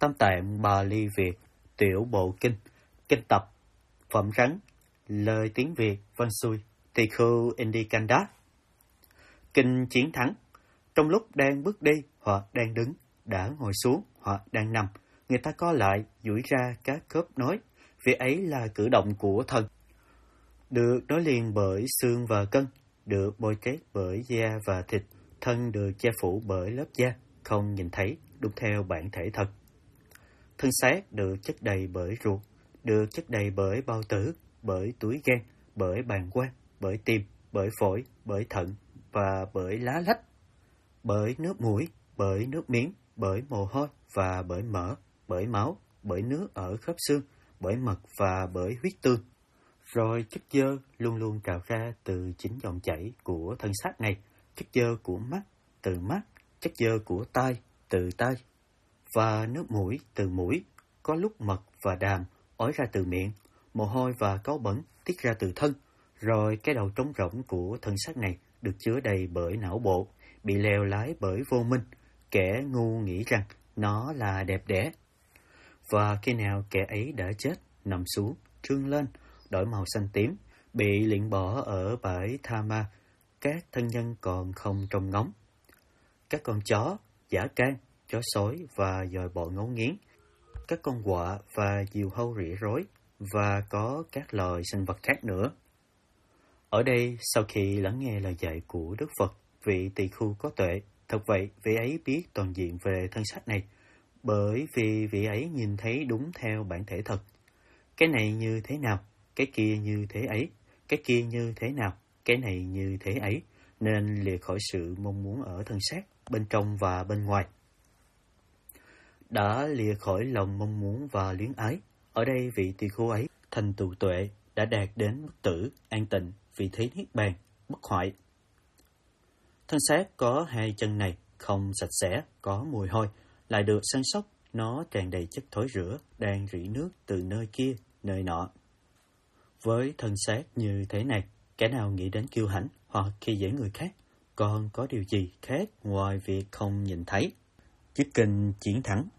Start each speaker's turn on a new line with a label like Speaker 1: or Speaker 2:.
Speaker 1: Tam Tạng Bali Việt, Tiểu Bộ Kinh, Kinh Tập, Phẩm Rắn, Lời Tiếng Việt, Văn Xuôi, Tỳ Khưu Indikanda. Kinh Chiến Thắng. Trong lúc đang bước đi hoặc đang đứng, đã ngồi xuống hoặc đang nằm, người ta co lại, duỗi ra các khớp nối. Việc ấy là cử động của thân, được nối liền bởi xương và cân, được bồi kết bởi da và thịt. Thân được che phủ bởi lớp da, không nhìn thấy, đúng theo bản thể thật. Thân xác được chất đầy bởi ruột, được chất đầy bởi bao tử, bởi túi gan, bởi bàng quang, bởi tim, bởi phổi, bởi thận và bởi lá lách, bởi nước mũi, bởi nước miếng, bởi mồ hôi và bởi mỡ, bởi máu, bởi nước ở khớp xương, bởi mật và bởi huyết tương. Rồi chất xơ luôn luôn trào ra từ chính dòng chảy của thân xác này, chất xơ của mắt từ mắt, chất xơ của tai từ tai, và nước mũi từ mũi, có lúc mật và đàm ói ra từ miệng, mồ hôi và cáu bẩn tiết ra từ thân. Rồi cái đầu trống rỗng của thân xác này được chứa đầy bởi não bộ, bị lèo lái bởi vô minh. Kẻ ngu nghĩ rằng nó là đẹp đẽ, và khi nào kẻ ấy đã chết, nằm xuống, trương lên, đổi màu xanh tím, bị liệng bỏ ở bãi Tha Ma, các thân nhân còn không trông ngóng. Các con chó, dã can, chó sói và dòi bọ ngấu nghiến, các con quạ và diều hâu rỉa rối, và có các loài sinh vật khác nữa. Ở đây, sau khi lắng nghe lời dạy của Đức Phật, vị tỳ khưu có tuệ, thật vậy, vị ấy biết toàn diện về thân xác này, bởi vì vị ấy nhìn thấy đúng theo bản thể thật. Cái này như thế nào, cái kia như thế ấy, cái kia như thế nào, cái này như thế ấy, nên lìa khỏi sự mong muốn ở thân xác, bên trong và bên ngoài. Đã lìa khỏi lòng mong muốn và luyến ái, ở đây vị tỳ khưu ấy thành tựu tuệ, đã đạt đến bất tử, an tịnh, vị thế niết bàn, bất hoại. Thân xác có hai chân này, không sạch sẽ, có mùi hôi, lại được săn sóc, nó tràn đầy chất thối rữa, đang rỉ nước từ nơi kia, nơi nọ. Với thân xác như thế này, kẻ nào nghĩ đến kiêu hãnh hoặc khi dễ người khác, còn có điều gì khác ngoài việc không nhìn thấy? Chiếc kinh Chiến Thắng.